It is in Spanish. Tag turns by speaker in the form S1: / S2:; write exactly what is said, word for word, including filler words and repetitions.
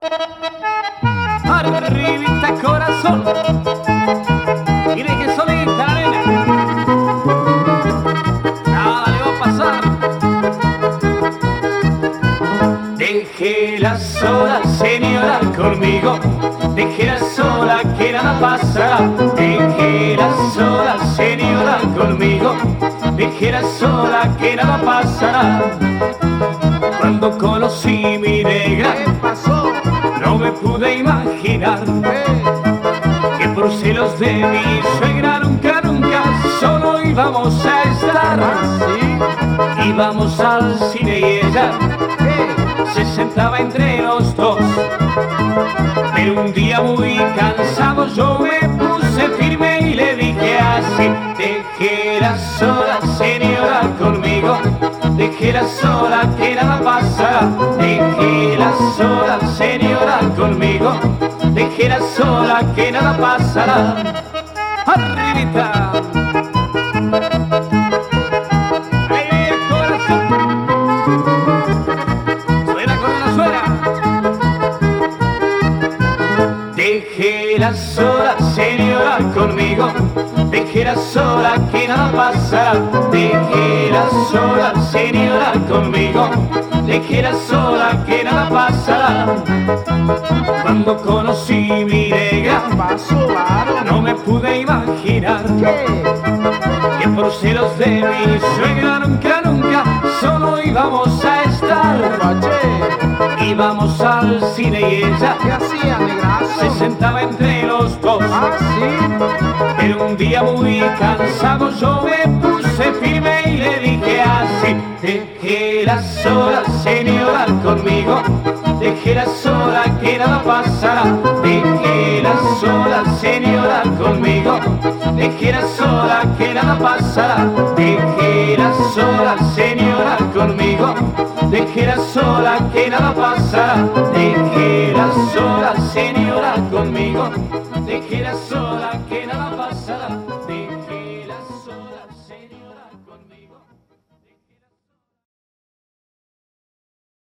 S1: Arribita corazón y deje solita la arena. Nada le va a pasar. Déjela sola, señora, conmigo. Déjela sola, que nada pasará. Déjela sola, señora, conmigo. Déjela sola, que nada pasará. Cuando conocí mi negra,
S2: ¿Qué pasó?
S1: no me pude imaginar que por celos de mi suegra nunca, nunca solo íbamos a estar.
S2: ¿Sí?
S1: Íbamos al cine y ella
S2: ¿Qué?
S1: se sentaba entre los dos. Pero un día muy cansado yo me puse firme y le dije así: déjela sola, señora, conmigo. Déjela sola, que nada pasará. Déjela sola, señora, conmigo. Déjela sola, que nada pasará. Arribita. Ahí, corazón. Suena con una suena. Déjela sola, señora, conmigo. Déjela sola, que nada pasará. Déjela sola, señora, conmigo. Déjela sola, que nada pasará. Cuando conocí mi negra,
S2: ¿Pasó, varón?
S1: no me pude imaginar
S2: ¿Qué?
S1: que por celos de mi suegra nunca, nunca solo íbamos a estar.
S2: Pache,
S1: Íbamos al cine y ella
S2: ¿qué hacía, negrazo?
S1: se sentaba entre los dos.
S2: ¿Ah, sí?
S1: Pero un día muy cansado yo me puse firme y le dije así: déjela sola, señora, conmigo. Déjela sola, que nada pasará. Déjela sola, señora, conmigo. Déjela sola, que nada pasará. Déjela sola, señora, conmigo. Déjela sola, que nada pasará. Déjela sola, señora, conmigo. Déjela sola, que